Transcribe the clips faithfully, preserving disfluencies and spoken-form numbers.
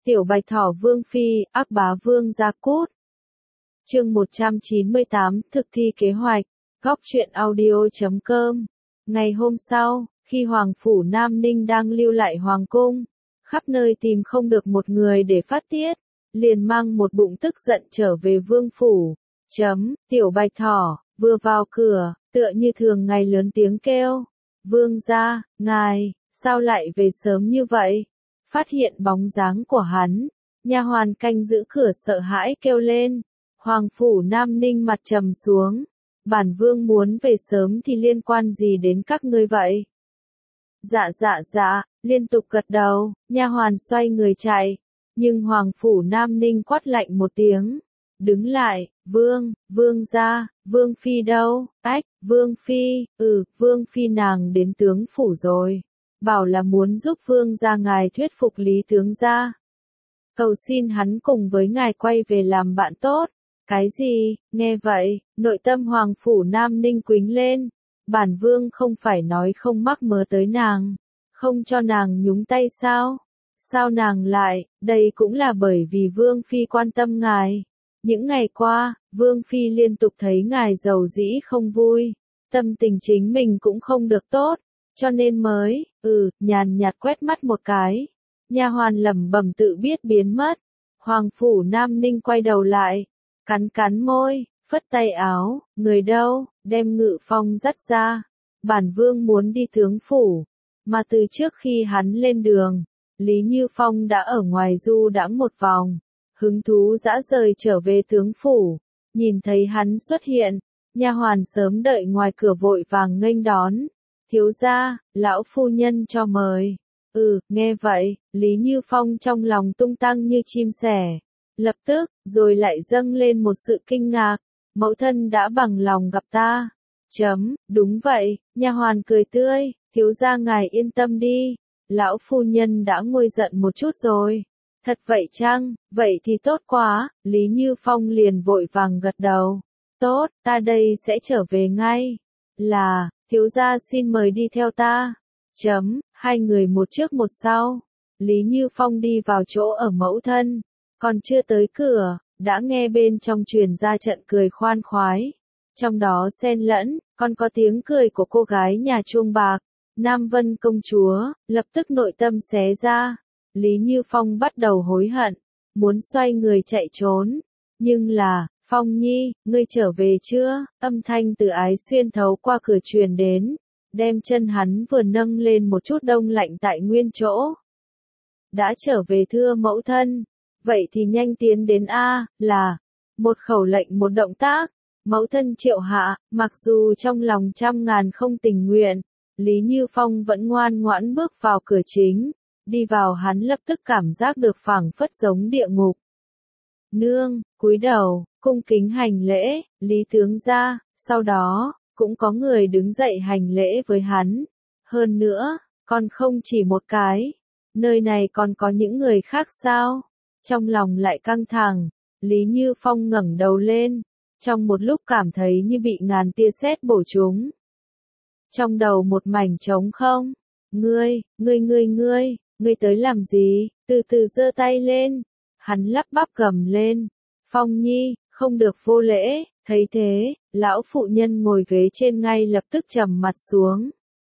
Tiểu Bạch Thỏ Vương Phi, ác bá Vương Gia Cút. Chương một trăm chín mươi tám, thực thi kế hoạch. Góc truyện audio chấm com. Ngày hôm sau, khi Hoàng Phủ Nam Ninh đang lưu lại Hoàng Cung, khắp nơi tìm không được một người để phát tiết, liền mang một bụng tức giận trở về Vương Phủ. Chấm, Tiểu Bạch Thỏ, vừa vào cửa, tựa như thường ngày lớn tiếng kêu. Vương gia, ngài, sao lại về sớm như vậy? Phát hiện bóng dáng của hắn, nha hoàn canh giữ cửa sợ hãi kêu lên. Hoàng Phủ Nam Ninh mặt trầm xuống. Bản vương muốn về sớm thì liên quan gì đến các ngươi vậy? Dạ dạ dạ, liên tục gật đầu, nha hoàn xoay người chạy. Nhưng Hoàng Phủ Nam Ninh quát lạnh một tiếng. Đứng lại, vương, vương gia, vương phi đâu? Ách, vương phi, ừ, vương phi nàng đến tướng phủ rồi. Bảo là muốn giúp vương gia ngài thuyết phục Lý tướng gia. Cầu xin hắn cùng với ngài quay về làm bạn tốt. Cái gì? Nghe vậy, nội tâm Hoàng Phủ Nam Ninh quính lên. Bản vương không phải nói không mắc mớ tới nàng, không cho nàng nhúng tay sao? Sao nàng lại? Đây cũng là bởi vì vương phi quan tâm ngài. Những ngày qua, vương phi liên tục thấy ngài giàu dĩ không vui, tâm tình chính mình cũng không được tốt, cho nên mới, ừ, nhàn nhạt quét mắt một cái. Nha hoàn lẩm bẩm tự biết biến mất. Hoàng Phủ Nam Ninh quay đầu lại, cắn cắn môi, phất tay áo, người đâu, đem Ngự Phong dắt ra. Bản vương muốn đi tướng phủ, mà từ trước khi hắn lên đường, Lý Như Phong đã ở ngoài du đãng một vòng, hứng thú dã rời trở về tướng phủ. Nhìn thấy hắn xuất hiện, nha hoàn sớm đợi ngoài cửa vội vàng nghênh đón. Thiếu gia, lão phu nhân cho mời. Ừ, nghe vậy, Lý Như Phong trong lòng tung tăng như chim sẻ. Lập tức, rồi lại dâng lên một sự kinh ngạc. Mẫu thân đã bằng lòng gặp ta. Chấm, đúng vậy, nha hoàn cười tươi, thiếu gia ngài yên tâm đi. Lão phu nhân đã nguôi giận một chút rồi. Thật vậy chăng? Vậy thì tốt quá. Lý Như Phong liền vội vàng gật đầu. Tốt, ta đây sẽ trở về ngay. Là, thiếu gia xin mời đi theo ta. Chấm, hai người một trước một sau. Lý Như Phong đi vào chỗ ở mẫu thân. Còn chưa tới cửa, đã nghe bên trong truyền ra trận cười khoan khoái. Trong đó xen lẫn, còn có tiếng cười của cô gái nhà chuông bạc. Nam Vân công chúa, lập tức nội tâm xé ra. Lý Như Phong bắt đầu hối hận, muốn xoay người chạy trốn. Nhưng là, Phong Nhi, ngươi trở về chưa? Âm thanh từ ái xuyên thấu qua cửa truyền đến, đem chân hắn vừa nâng lên một chút đông lạnh tại nguyên chỗ. Đã trở về thưa mẫu thân, vậy thì nhanh tiến đến A, là, một khẩu lệnh một động tác. Mẫu thân triệu hạ, mặc dù trong lòng trăm ngàn không tình nguyện, Lý Như Phong vẫn ngoan ngoãn bước vào cửa chính. Đi vào hắn lập tức cảm giác được phảng phất giống địa ngục. Nương, cúi đầu, cung kính hành lễ, Lý tướng gia, sau đó, cũng có người đứng dậy hành lễ với hắn. Hơn nữa, còn không chỉ một cái, nơi này còn có những người khác sao? Trong lòng lại căng thẳng, Lý Như Phong ngẩng đầu lên, trong một lúc cảm thấy như bị ngàn tia sét bổ trúng. Trong đầu một mảnh trống không, ngươi, ngươi ngươi ngươi. Ngươi tới làm gì? Từ từ giơ tay lên. Hắn lắp bắp gầm lên. Phong Nhi, không được vô lễ. Thấy thế, lão phụ nhân ngồi ghế trên ngay lập tức trầm mặt xuống.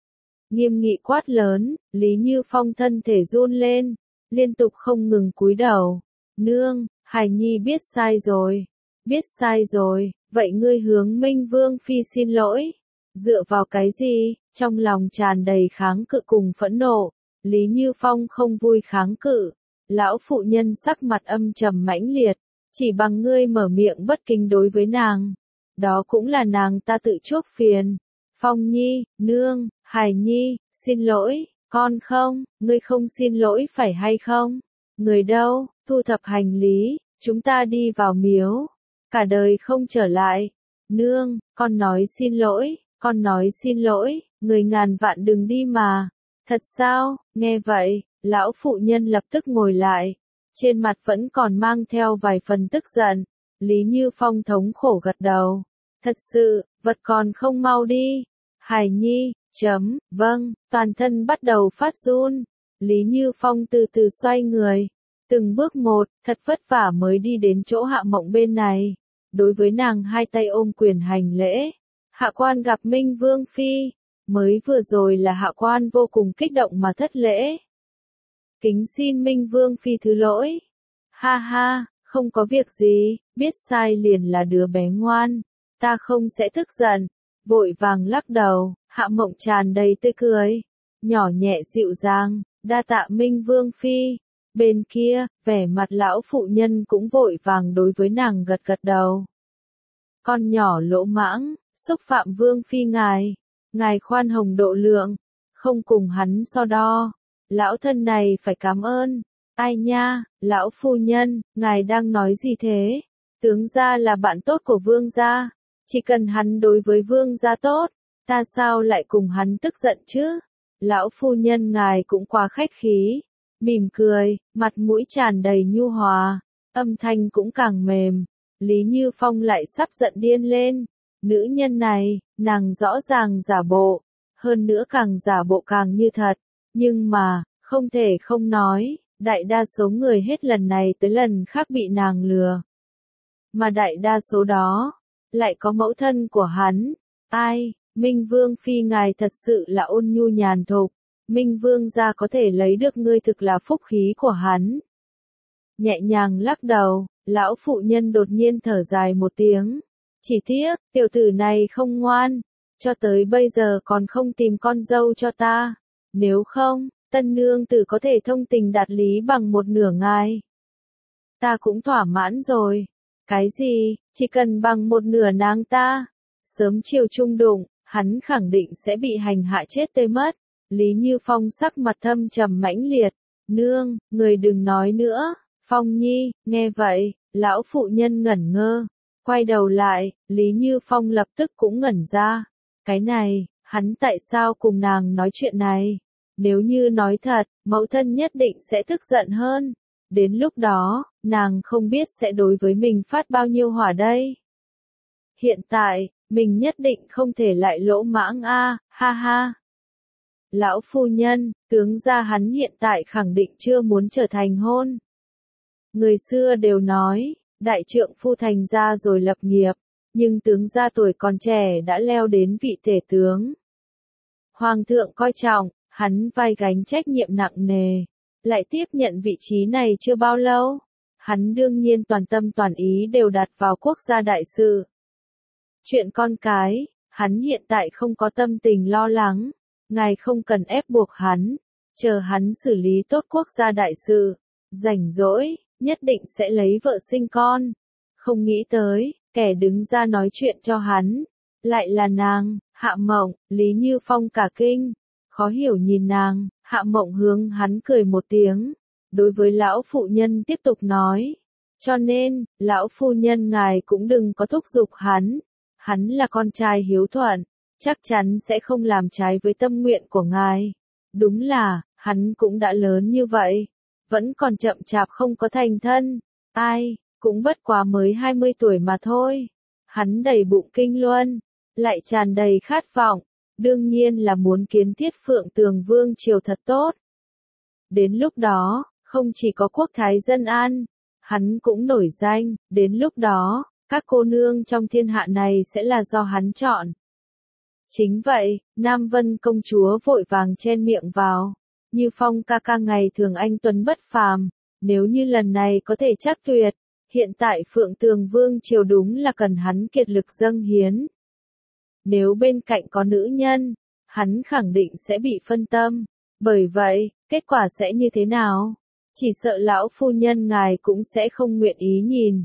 Nghiêm nghị quát lớn, Lý Như Phong thân thể run lên, liên tục không ngừng cúi đầu. Nương, Hải Nhi biết sai rồi. Biết sai rồi, vậy ngươi hướng Minh Vương Phi xin lỗi. Dựa vào cái gì? Trong lòng tràn đầy kháng cự cùng phẫn nộ. Lý Như Phong không vui kháng cự. Lão phụ nhân sắc mặt âm trầm mãnh liệt. Chỉ bằng ngươi mở miệng bất kính đối với nàng. Đó cũng là nàng ta tự chuốc phiền. Phong Nhi, nương, Hải Nhi, xin lỗi, con không, ngươi không xin lỗi phải hay không? Người đâu, thu thập hành lý, chúng ta đi vào miếu. Cả đời không trở lại. Nương, con nói xin lỗi, con nói xin lỗi, người ngàn vạn đừng đi mà. Thật sao? Nghe vậy, lão phụ nhân lập tức ngồi lại. Trên mặt vẫn còn mang theo vài phần tức giận. Lý Như Phong thống khổ gật đầu. Thật sự, vật còn không mau đi. Hải Nhi, chấm, vâng, toàn thân bắt đầu phát run. Lý Như Phong từ từ xoay người. Từng bước một, thật vất vả mới đi đến chỗ Hạ Mộng bên này. Đối với nàng hai tay ôm quyền hành lễ. Hạ quan gặp Minh Vương Phi. Mới vừa rồi là hạ quan vô cùng kích động mà thất lễ. Kính xin Minh Vương Phi thứ lỗi. Ha ha, không có việc gì, biết sai liền là đứa bé ngoan. Ta không sẽ tức giận. Vội vàng lắc đầu, Hạ Mộng tràn đầy tươi cười. Nhỏ nhẹ dịu dàng, đa tạ Minh Vương Phi. Bên kia, vẻ mặt lão phụ nhân cũng vội vàng đối với nàng gật gật đầu. Con nhỏ lỗ mãng, xúc phạm Vương Phi ngài. Ngài khoan hồng độ lượng, không cùng hắn so đo. Lão thân này phải cảm ơn. Ai nha, lão phu nhân, ngài đang nói gì thế? Tướng gia là bạn tốt của vương gia. Chỉ cần hắn đối với vương gia tốt, ta sao lại cùng hắn tức giận chứ? Lão phu nhân ngài cũng quá khách khí. Mỉm cười, mặt mũi tràn đầy nhu hòa, âm thanh cũng càng mềm. Lý Như Phong lại sắp giận điên lên. Nữ nhân này, nàng rõ ràng giả bộ, hơn nữa càng giả bộ càng như thật. Nhưng mà, không thể không nói, đại đa số người hết lần này tới lần khác bị nàng lừa. Mà đại đa số đó, lại có mẫu thân của hắn. Ai, Minh Vương Phi ngài thật sự là ôn nhu nhàn thục. Minh Vương gia có thể lấy được ngươi thực là phúc khí của hắn. Nhẹ nhàng lắc đầu, lão phụ nhân đột nhiên thở dài một tiếng. Chỉ tiếc, tiểu tử này không ngoan, cho tới bây giờ còn không tìm con dâu cho ta. Nếu không, tân nương tử có thể thông tình đạt lý bằng một nửa ngài. Ta cũng thỏa mãn rồi. Cái gì, chỉ cần bằng một nửa nàng ta. Sớm chiều chung đụng, hắn khẳng định sẽ bị hành hạ chết tê mất. Lý Như Phong sắc mặt thâm trầm mãnh liệt. Nương, người đừng nói nữa. Phong Nhi, nghe vậy, lão phụ nhân ngẩn ngơ. Quay đầu lại, Lý Như Phong lập tức cũng ngẩn ra. Cái này, hắn tại sao cùng nàng nói chuyện này? Nếu như nói thật, mẫu thân nhất định sẽ tức giận hơn. Đến lúc đó, nàng không biết sẽ đối với mình phát bao nhiêu hỏa đây. Hiện tại, mình nhất định không thể lại lỗ mãng a, ha ha. Lão phu nhân, tướng gia hắn hiện tại khẳng định chưa muốn trở thành hôn. Người xưa đều nói, đại trượng phu thành ra rồi lập nghiệp, nhưng tướng gia tuổi còn trẻ đã leo đến vị tể tướng. Hoàng thượng coi trọng, hắn vai gánh trách nhiệm nặng nề, lại tiếp nhận vị trí này chưa bao lâu. Hắn đương nhiên toàn tâm toàn ý đều đặt vào quốc gia đại sự. Chuyện con cái, hắn hiện tại không có tâm tình lo lắng, ngài không cần ép buộc hắn, chờ hắn xử lý tốt quốc gia đại sự, rảnh rỗi, nhất định sẽ lấy vợ sinh con. Không nghĩ tới, kẻ đứng ra nói chuyện cho hắn, lại là nàng, Hạ Mộng. Lý Như Phong cả kinh, khó hiểu nhìn nàng. Hạ Mộng hướng hắn cười một tiếng, đối với lão phụ nhân tiếp tục nói, cho nên, lão phu nhân ngài cũng đừng có thúc giục hắn, hắn là con trai hiếu thuận, chắc chắn sẽ không làm trái với tâm nguyện của ngài. Đúng là, hắn cũng đã lớn như vậy, vẫn còn chậm chạp không có thành thân. Ai, cũng bất quá mới hai mươi tuổi mà thôi. Hắn đầy bụng kinh luân, lại tràn đầy khát vọng, đương nhiên là muốn kiến thiết Phượng Tường Vương triều thật tốt. Đến lúc đó, không chỉ có quốc thái dân an, hắn cũng nổi danh, đến lúc đó, các cô nương trong thiên hạ này sẽ là do hắn chọn. Chính vậy, Nam Vân công chúa vội vàng chen miệng vào. Như Phong ca ca ngày thường anh tuấn bất phàm, nếu như lần này có thể chắc tuyệt, hiện tại Phượng Tường Vương triều đúng là cần hắn kiệt lực dâng hiến. Nếu bên cạnh có nữ nhân, hắn khẳng định sẽ bị phân tâm, bởi vậy, kết quả sẽ như thế nào? Chỉ sợ lão phu nhân ngài cũng sẽ không nguyện ý nhìn.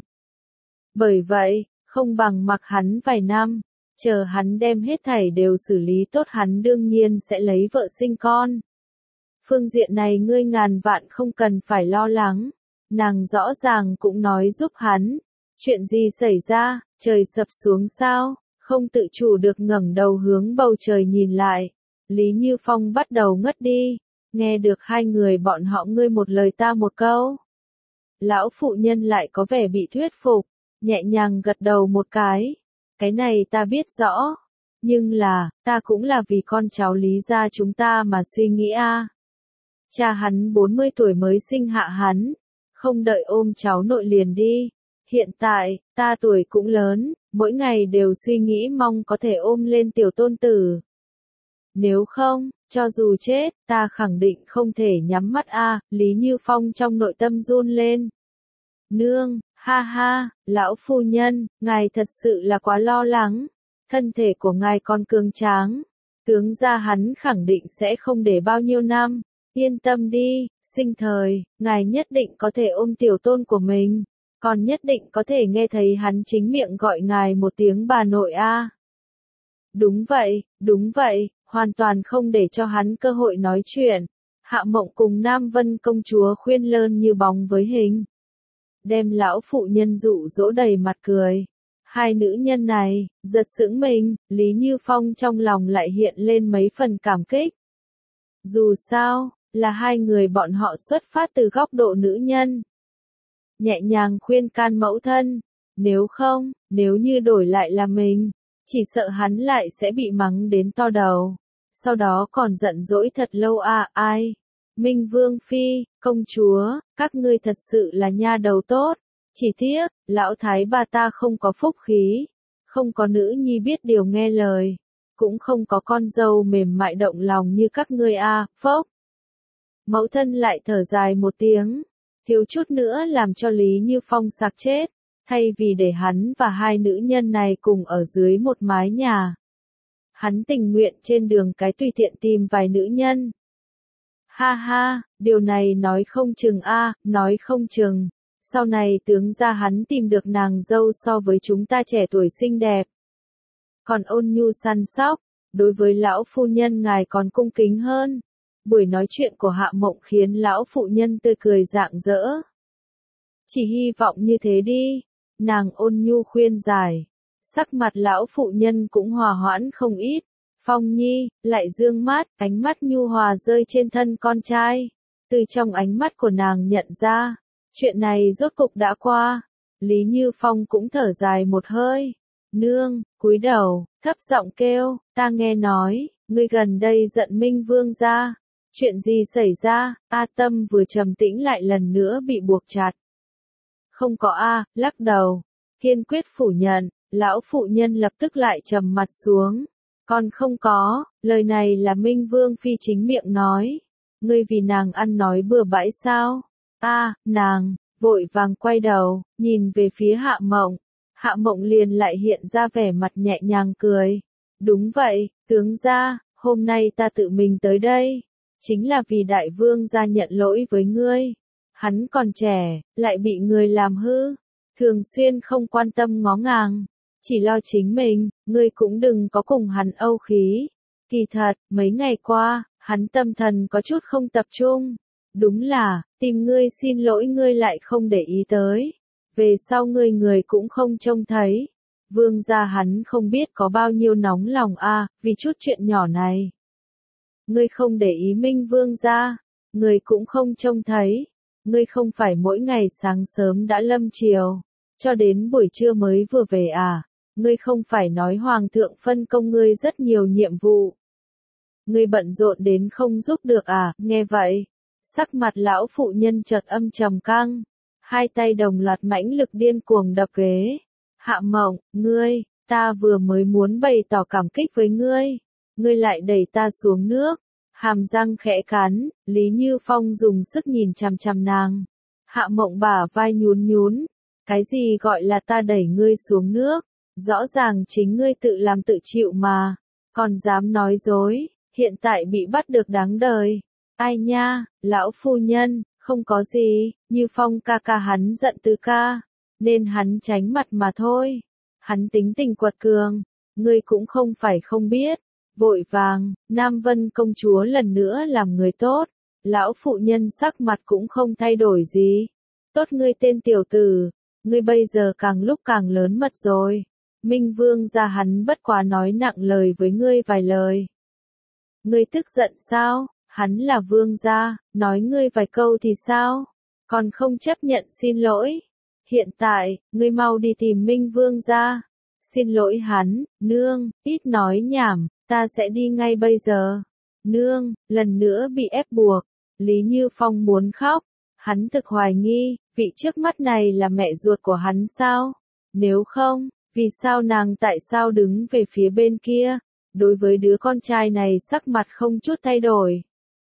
Bởi vậy, không bằng mặc hắn vài năm, chờ hắn đem hết thảy đều xử lý tốt hắn đương nhiên sẽ lấy vợ sinh con. Phương diện này ngươi ngàn vạn không cần phải lo lắng, nàng rõ ràng cũng nói giúp hắn. Chuyện gì xảy ra, trời sập xuống sao? Không tự chủ được ngẩng đầu hướng bầu trời nhìn lại. Lý Như Phong bắt đầu ngất đi, nghe được hai người bọn họ ngươi một lời ta một câu. Lão phụ nhân lại có vẻ bị thuyết phục, nhẹ nhàng gật đầu một cái. Cái này ta biết rõ, nhưng là, ta cũng là vì con cháu Lý gia chúng ta mà suy nghĩ a. Cha hắn bốn mươi tuổi mới sinh hạ hắn, không đợi ôm cháu nội liền đi. Hiện tại, ta tuổi cũng lớn, mỗi ngày đều suy nghĩ mong có thể ôm lên tiểu tôn tử. Nếu không, cho dù chết, ta khẳng định không thể nhắm mắt a. Lý Như Phong trong nội tâm run lên. Nương, ha ha, lão phu nhân, ngài thật sự là quá lo lắng. Thân thể của ngài còn cường tráng. Tướng gia hắn khẳng định sẽ không để bao nhiêu năm. Yên tâm đi, sinh thời, ngài nhất định có thể ôm tiểu tôn của mình. Còn nhất định có thể nghe thấy hắn chính miệng gọi ngài một tiếng bà nội a. Đúng vậy, đúng vậy, hoàn toàn không để cho hắn cơ hội nói chuyện. Hạ Mộng cùng Nam Vân công chúa khuyên lơn như bóng với hình. Đem lão phụ nhân dụ dỗ đầy mặt cười. Hai nữ nhân này, giật sững mình, Lý Như Phong trong lòng lại hiện lên mấy phần cảm kích. Dù sao, là hai người bọn họ xuất phát từ góc độ nữ nhân. Nhẹ nhàng khuyên can mẫu thân. Nếu không, nếu như đổi lại là mình, chỉ sợ hắn lại sẽ bị mắng đến to đầu. Sau đó còn giận dỗi thật lâu à, ai? Minh Vương Phi, công chúa, các ngươi thật sự là nha đầu tốt. Chỉ tiếc, lão thái bà ta không có phúc khí. Không có nữ nhi biết điều nghe lời. Cũng không có con dâu mềm mại động lòng như các ngươi à, phốc. Mẫu thân lại thở dài một tiếng. Thiếu chút nữa làm cho Lý Như Phong sặc chết. Thay vì để hắn và hai nữ nhân này cùng ở dưới một mái nhà. Hắn tình nguyện trên đường cái tùy tiện tìm vài nữ nhân. Ha ha, điều này nói không chừng a, nói không chừng. Sau này tướng gia hắn tìm được nàng dâu so với chúng ta trẻ tuổi xinh đẹp. Còn ôn nhu săn sóc, đối với lão phu nhân ngài còn cung kính hơn. Buổi nói chuyện của Hạ Mộng khiến lão phụ nhân tươi cười rạng rỡ. Chỉ hy vọng như thế đi. Nàng ôn nhu khuyên giải. Sắc mặt lão phụ nhân cũng hòa hoãn không ít. Phong Nhi, lại dương mắt, ánh mắt nhu hòa rơi trên thân con trai. Từ trong ánh mắt của nàng nhận ra, chuyện này rốt cục đã qua. Lý Như Phong cũng thở dài một hơi. Nương, cúi đầu, thấp giọng kêu, ta nghe nói, ngươi gần đây giận Minh Vương gia. Chuyện gì xảy ra? A Tâm vừa trầm tĩnh lại lần nữa bị buộc chặt. Không có a, lắc đầu, kiên quyết phủ nhận. Lão phụ nhân lập tức lại trầm mặt xuống. Còn không có, lời này là Minh Vương Phi chính miệng nói. Ngươi vì nàng ăn nói bừa bãi sao? A, nàng, vội vàng quay đầu, nhìn về phía Hạ Mộng. Hạ Mộng liền lại hiện ra vẻ mặt nhẹ nhàng cười. Đúng vậy, tướng gia, hôm nay ta tự mình tới đây. Chính là vì đại vương gia nhận lỗi với ngươi. Hắn còn trẻ, lại bị người làm hư. Thường xuyên không quan tâm ngó ngàng. Chỉ lo chính mình, ngươi cũng đừng có cùng hắn âu khí. Kỳ thật, mấy ngày qua, hắn tâm thần có chút không tập trung. Đúng là, tìm ngươi xin lỗi ngươi lại không để ý tới. Về sau ngươi người cũng không trông thấy. Vương gia hắn không biết có bao nhiêu nóng lòng a, à, vì chút chuyện nhỏ này. Ngươi không để ý Minh Vương gia, ngươi cũng không trông thấy. Ngươi không phải mỗi ngày sáng sớm đã lâm chiều, cho đến buổi trưa mới vừa về à? Ngươi không phải nói Hoàng thượng phân công ngươi rất nhiều nhiệm vụ. Ngươi bận rộn đến không giúp được à? Nghe vậy, sắc mặt lão phụ nhân chợt âm trầm căng, hai tay đồng loạt mãnh lực điên cuồng đập ghế. Hạ Mộng, ngươi, ta vừa mới muốn bày tỏ cảm kích với ngươi, ngươi lại đẩy ta xuống nước. Hàm răng khẽ cắn, Lý Như Phong dùng sức nhìn chằm chằm nàng. Hạ Mộng bả vai nhún nhún. Cái gì gọi là ta đẩy ngươi xuống nước? Rõ ràng chính ngươi tự làm tự chịu mà. Còn dám nói dối, hiện tại bị bắt được đáng đời. Ai nha, lão phu nhân, không có gì, Như Phong ca ca hắn giận Từ ca, nên hắn tránh mặt mà thôi. Hắn tính tình quật cường, ngươi cũng không phải không biết. Vội vàng, Nam Vân công chúa lần nữa làm người tốt. Lão phụ nhân sắc mặt cũng không thay đổi gì. Tốt ngươi tên tiểu tử, ngươi bây giờ càng lúc càng lớn mật rồi. Minh Vương gia hắn bất quá nói nặng lời với ngươi vài lời. Ngươi tức giận sao? Hắn là vương gia, nói ngươi vài câu thì sao? Còn không chấp nhận xin lỗi. Hiện tại, ngươi mau đi tìm Minh Vương gia. Xin lỗi hắn, nương, ít nói nhảm, ta sẽ đi ngay bây giờ. Nương, lần nữa bị ép buộc. Lý Như Phong muốn khóc. Hắn thực hoài nghi, vị trước mắt này là mẹ ruột của hắn sao? Nếu không, vì sao nàng tại sao đứng về phía bên kia? Đối với đứa con trai này sắc mặt không chút thay đổi.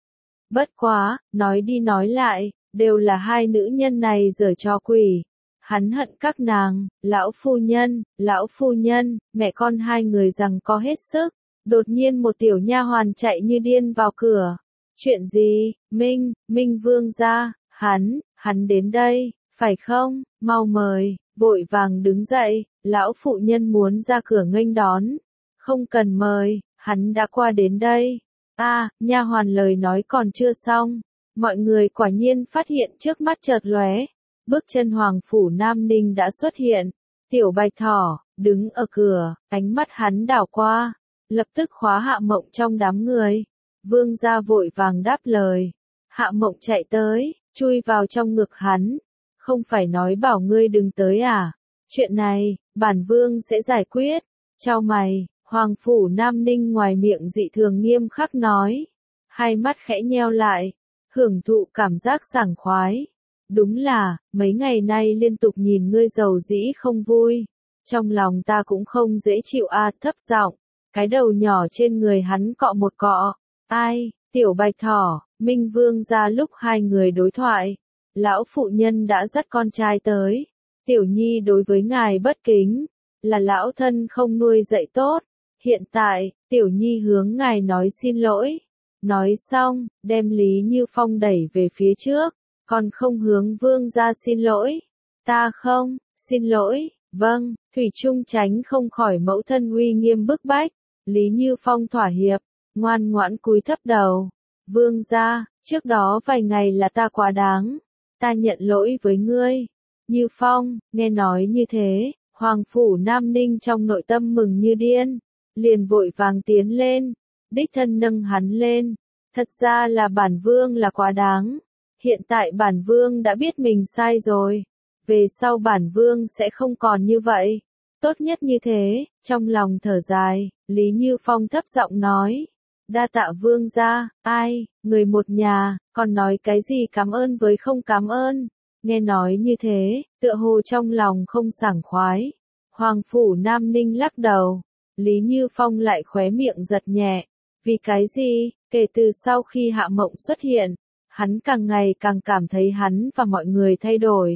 Bất quá, nói đi nói lại, đều là hai nữ nhân này giở trò quỷ. Hắn hận các nàng, lão phu nhân, lão phu nhân, mẹ con hai người rằng có hết sức. Đột nhiên một tiểu nha hoàn chạy như điên vào cửa. Chuyện gì? Minh, Minh Vương gia, hắn, hắn đến đây, phải không? Mau mời, vội vàng đứng dậy, lão phụ nhân muốn ra cửa nghênh đón. Không cần mời, hắn đã qua đến đây. A, à, nha hoàn lời nói còn chưa xong, mọi người quả nhiên phát hiện trước mắt chợt lóe, bước chân Hoàng phủ Nam Ninh đã xuất hiện. Tiểu Bạch Thỏ đứng ở cửa, ánh mắt hắn đảo qua, lập tức khóa Hạ Mộng trong đám người. Vương gia vội vàng đáp lời. Hạ Mộng chạy tới, chui vào trong ngực hắn. Không phải nói bảo ngươi đừng tới à? Chuyện này, bản vương sẽ giải quyết. Chau mày, Hoàng phủ Nam Ninh ngoài miệng dị thường nghiêm khắc nói. Hai mắt khẽ nheo lại, hưởng thụ cảm giác sảng khoái. Đúng là, mấy ngày nay liên tục nhìn ngươi giàu dĩ không vui. Trong lòng ta cũng không dễ chịu a à, thấp giọng, cái đầu nhỏ trên người hắn cọ một cọ. Ai, Tiểu Bạch Thỏ, Minh Vương ra lúc hai người đối thoại. Lão phụ nhân đã dắt con trai tới. Tiểu Nhi đối với ngài bất kính, là lão thân không nuôi dạy tốt. Hiện tại, Tiểu Nhi hướng ngài nói xin lỗi. Nói xong, đem Lý Như Phong đẩy về phía trước. Còn không hướng vương ra xin lỗi. Ta không, xin lỗi, vâng, Thủy Trung tránh không khỏi mẫu thân uy nghiêm bức bách. Lý Như Phong thỏa hiệp, ngoan ngoãn cúi thấp đầu. Vương ra, trước đó vài ngày là ta quá đáng. Ta nhận lỗi với ngươi. Như Phong, nghe nói như thế, Hoàng phủ Nam Ninh trong nội tâm mừng như điên. Liền vội vàng tiến lên, đích thân nâng hắn lên. Thật ra là bản vương là quá đáng. Hiện tại bản vương đã biết mình sai rồi. Về sau bản vương sẽ không còn như vậy. Tốt nhất như thế, trong lòng thở dài, Lý Như Phong thấp giọng nói. Đa tạ vương gia, ai, người một nhà, còn nói cái gì cảm ơn với không cảm ơn. Nghe nói như thế, tựa hồ trong lòng không sảng khoái. Hoàng phủ Nam Ninh lắc đầu. Lý Như Phong lại khóe miệng giật nhẹ. Vì cái gì, kể từ sau khi Hạ Mộng xuất hiện, hắn càng ngày càng cảm thấy hắn và mọi người thay đổi.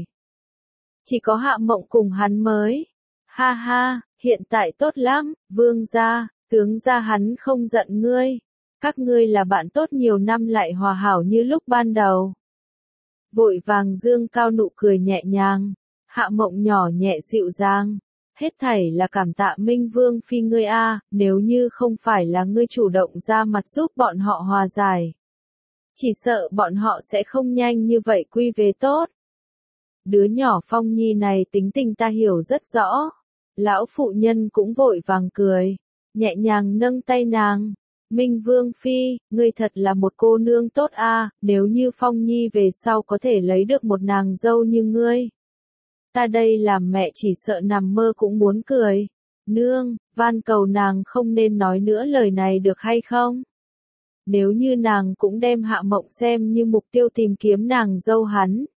Chỉ có Hạ Mộng cùng hắn mới. Ha ha, hiện tại tốt lắm, vương gia, tướng gia hắn không giận ngươi. Các ngươi là bạn tốt nhiều năm lại hòa hảo như lúc ban đầu. Vội vàng dương cao nụ cười nhẹ nhàng. Hạ Mộng nhỏ nhẹ dịu dàng. Hết thảy là cảm tạ Minh Vương phi ngươi a, nếu như không phải là ngươi chủ động ra mặt giúp bọn họ hòa giải. Chỉ sợ bọn họ sẽ không nhanh như vậy quy về tốt. Đứa nhỏ Phong Nhi này tính tình ta hiểu rất rõ. Lão phụ nhân cũng vội vàng cười, nhẹ nhàng nâng tay nàng. Minh Vương phi, ngươi thật là một cô nương tốt a, nếu như Phong Nhi về sau có thể lấy được một nàng dâu như ngươi. Ta đây làm mẹ chỉ sợ nằm mơ cũng muốn cười. Nương, van cầu nàng không nên nói nữa lời này được hay không? Nếu như nàng cũng đem Hạ Mộng xem như mục tiêu tìm kiếm nàng dâu hắn.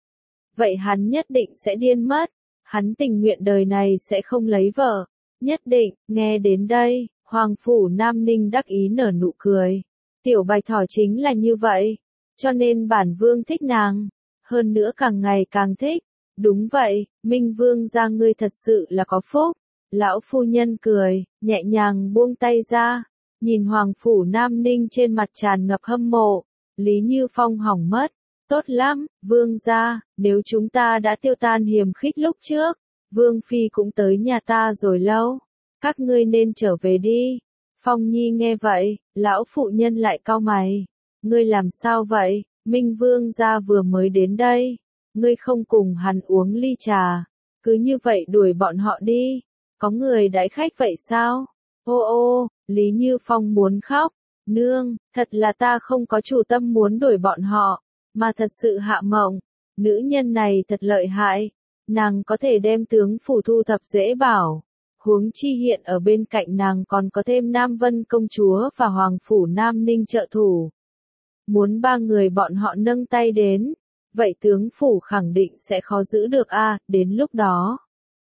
Vậy hắn nhất định sẽ điên mất. Hắn tình nguyện đời này sẽ không lấy vợ. Nhất định, nghe đến đây, Hoàng phủ Nam Ninh đắc ý nở nụ cười. Tiểu Bạch Thỏ chính là như vậy. Cho nên bản vương thích nàng. Hơn nữa càng ngày càng thích. Đúng vậy, Minh Vương gia ngươi thật sự là có phúc. Lão phu nhân cười, nhẹ nhàng buông tay ra. Nhìn Hoàng phủ Nam Ninh trên mặt tràn ngập hâm mộ. Lý Như Phong hỏng mất. Tốt lắm, vương gia, nếu chúng ta đã tiêu tan hiềm khích lúc trước, vương phi cũng tới nhà ta rồi lâu. Các ngươi nên trở về đi. Phong Nhi nghe vậy, lão phụ nhân lại cau mày. Ngươi làm sao vậy, Minh Vương gia vừa mới đến đây. Ngươi không cùng hắn uống ly trà. Cứ như vậy đuổi bọn họ đi. Có người đãi khách vậy sao? Ô ô, Lý Như Phong muốn khóc. Nương, thật là ta không có chủ tâm muốn đuổi bọn họ. Mà thật sự Hạ Mộng, nữ nhân này thật lợi hại, nàng có thể đem tướng phủ thu thập dễ bảo, huống chi hiện ở bên cạnh nàng còn có thêm Nam Vân công chúa và Hoàng phủ Nam Ninh trợ thủ. Muốn ba người bọn họ nâng tay đến, vậy tướng phủ khẳng định sẽ khó giữ được a, đến lúc đó.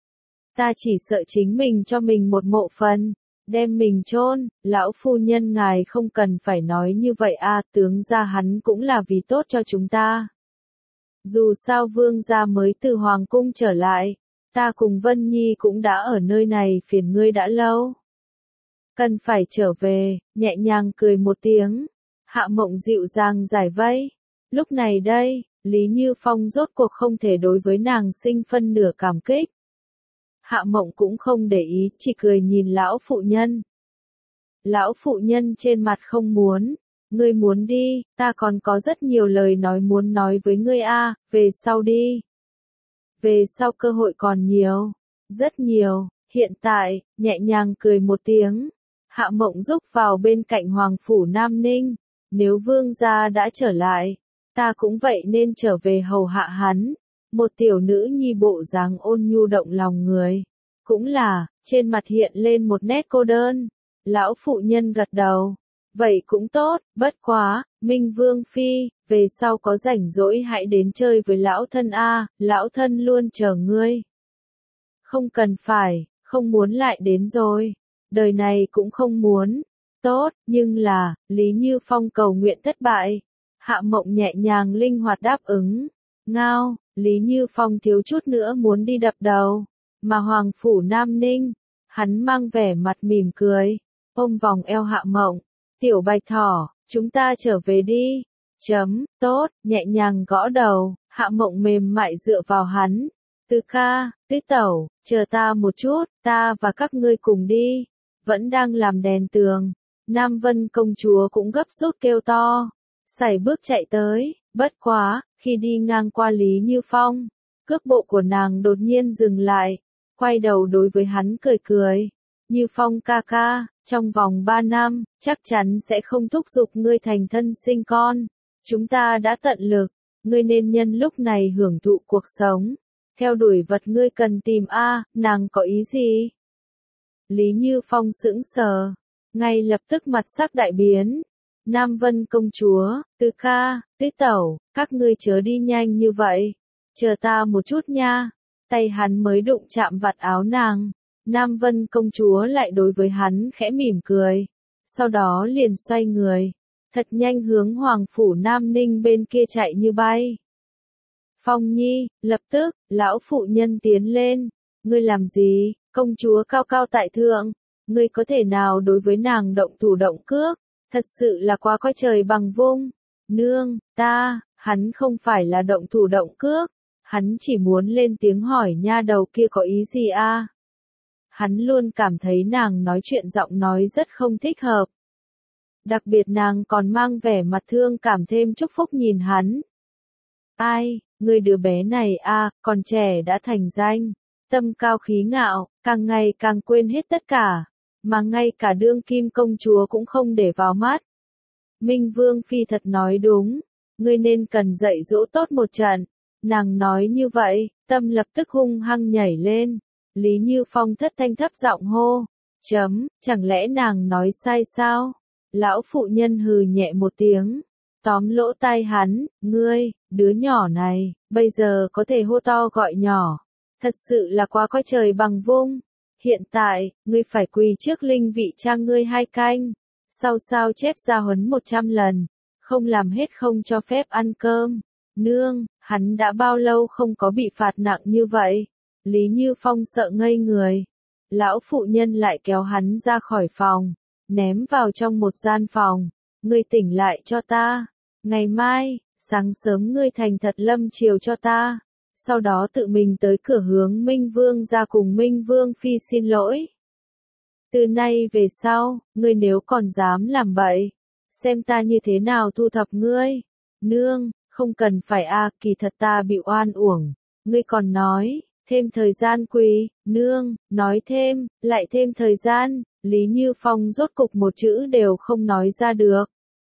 Ta chỉ sợ chính mình cho mình một mộ phần, đem mình chôn, lão phu nhân ngài không cần phải nói như vậy a, tướng gia hắn cũng là vì tốt cho chúng ta. Dù sao vương gia mới từ hoàng cung trở lại, ta cùng Vân Nhi cũng đã ở nơi này phiền ngươi đã lâu. Cần phải trở về, nhẹ nhàng cười một tiếng. Hạ Mộng dịu dàng giải vây. Lúc này đây, Lý Như Phong rốt cuộc không thể đối với nàng sinh phân nửa cảm kích. Hạ Mộng cũng không để ý, chỉ cười nhìn lão phụ nhân. Lão phụ nhân trên mặt không muốn. Ngươi muốn đi, ta còn có rất nhiều lời nói muốn nói với ngươi a, về sau đi. Về sau cơ hội còn nhiều, rất nhiều, hiện tại, nhẹ nhàng cười một tiếng. Hạ Mộng rúc vào bên cạnh Hoàng phủ Nam Ninh, nếu vương gia đã trở lại, ta cũng vậy nên trở về hầu hạ hắn. Một tiểu nữ nhi bộ dáng ôn nhu động lòng người, cũng là, trên mặt hiện lên một nét cô đơn. Lão phụ nhân gật đầu, vậy cũng tốt, bất quá, Minh Vương Phi, về sau có rảnh rỗi hãy đến chơi với lão thân a, lão thân luôn chờ ngươi. Không cần phải, không muốn lại đến rồi, đời này cũng không muốn. Tốt, nhưng là, Lý Như Phong cầu nguyện thất bại. Hạ Mộng nhẹ nhàng linh hoạt đáp ứng. Ngao, Lý Như Phong thiếu chút nữa muốn đi đập đầu. Mà Hoàng phủ Nam Ninh, hắn mang vẻ mặt mỉm cười, ôm vòng eo Hạ Mộng. Tiểu Bạch Thỏ, chúng ta trở về đi. Chấm, tốt, nhẹ nhàng gõ đầu, Hạ Mộng mềm mại dựa vào hắn. Từ ca, Tiết Tẩu, chờ ta một chút, ta và các ngươi cùng đi. Vẫn đang làm đèn tường. Nam Vân công chúa cũng gấp rút kêu to. Sải bước chạy tới, bất quá, khi đi ngang qua Lý Như Phong, cước bộ của nàng đột nhiên dừng lại, quay đầu đối với hắn cười cười. Như Phong ca ca, trong vòng ba năm, chắc chắn sẽ không thúc giục ngươi thành thân sinh con. Chúng ta đã tận lực, ngươi nên nhân lúc này hưởng thụ cuộc sống. Theo đuổi vật ngươi cần tìm a, nàng có ý gì? Lý Như Phong sững sờ, ngay lập tức mặt sắc đại biến. Nam Vân công chúa, Từ ca, Tiết Tẩu, các ngươi chớ đi nhanh như vậy. Chờ ta một chút nha. Tay hắn mới đụng chạm vạt áo nàng. Nam Vân công chúa lại đối với hắn khẽ mỉm cười. Sau đó liền xoay người. Thật nhanh hướng Hoàng phủ Nam Ninh bên kia chạy như bay. Phong Nhi, lập tức, lão phụ nhân tiến lên. Ngươi làm gì, công chúa cao cao tại thượng. Ngươi có thể nào đối với nàng động thủ động cước. Thật sự là quá coi trời bằng vung. Nương, ta, hắn không phải là động thủ động cước. Hắn chỉ muốn lên tiếng hỏi nha đầu kia có ý gì a? Hắn luôn cảm thấy nàng nói chuyện giọng nói rất không thích hợp. Đặc biệt nàng còn mang vẻ mặt thương cảm thêm chúc phúc nhìn hắn. Ai, người đứa bé này a, còn trẻ đã thành danh, tâm cao khí ngạo, càng ngày càng quên hết tất cả, mà ngay cả đương kim công chúa cũng không để vào mắt. Minh Vương Phi thật nói đúng, ngươi nên cần dạy dỗ tốt một trận. Nàng nói như vậy, tâm lập tức hung hăng nhảy lên. Lý Như Phong thất thanh thấp giọng hô. Chấm, chẳng lẽ nàng nói sai sao? Lão phụ nhân hừ nhẹ một tiếng. Tóm lỗ tai hắn, ngươi, đứa nhỏ này, bây giờ có thể hô to gọi nhỏ. Thật sự là quá coi trời bằng vung. Hiện tại, ngươi phải quỳ trước linh vị cha ngươi hai canh. Sau sao chép ra huấn một trăm lần. Không làm hết không cho phép ăn cơm. Nương, hắn đã bao lâu không có bị phạt nặng như vậy? Lý Như Phong sợ ngây người. Lão phụ nhân lại kéo hắn ra khỏi phòng, ném vào trong một gian phòng. Ngươi tỉnh lại cho ta. Ngày mai, sáng sớm ngươi thành thật lâm chiều cho ta. Sau đó tự mình tới cửa hướng Minh Vương ra cùng Minh Vương Phi xin lỗi. Từ nay về sau, ngươi nếu còn dám làm bậy, xem ta như thế nào thu thập ngươi. Nương, không cần phải a, kỳ thật ta bị oan uổng. Ngươi còn nói, thêm thời gian quỳ, nương, nói thêm, lại thêm thời gian. Lý Như Phong rốt cục một chữ đều không nói ra được.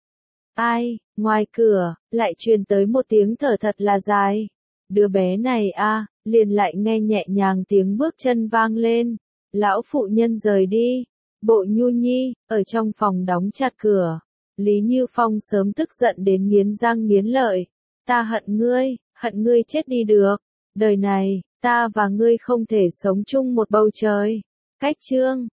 Ai, ngoài cửa, lại truyền tới một tiếng thở thật là dài. Đứa bé này a, liền lại nghe nhẹ nhàng tiếng bước chân vang lên. Lão phụ nhân rời đi. Bộ Nhu Nhi, ở trong phòng đóng chặt cửa. Lý Như Phong sớm tức giận đến nghiến răng nghiến lợi. Ta hận ngươi, hận ngươi chết đi được. Đời này, ta và ngươi không thể sống chung một bầu trời. Cách chương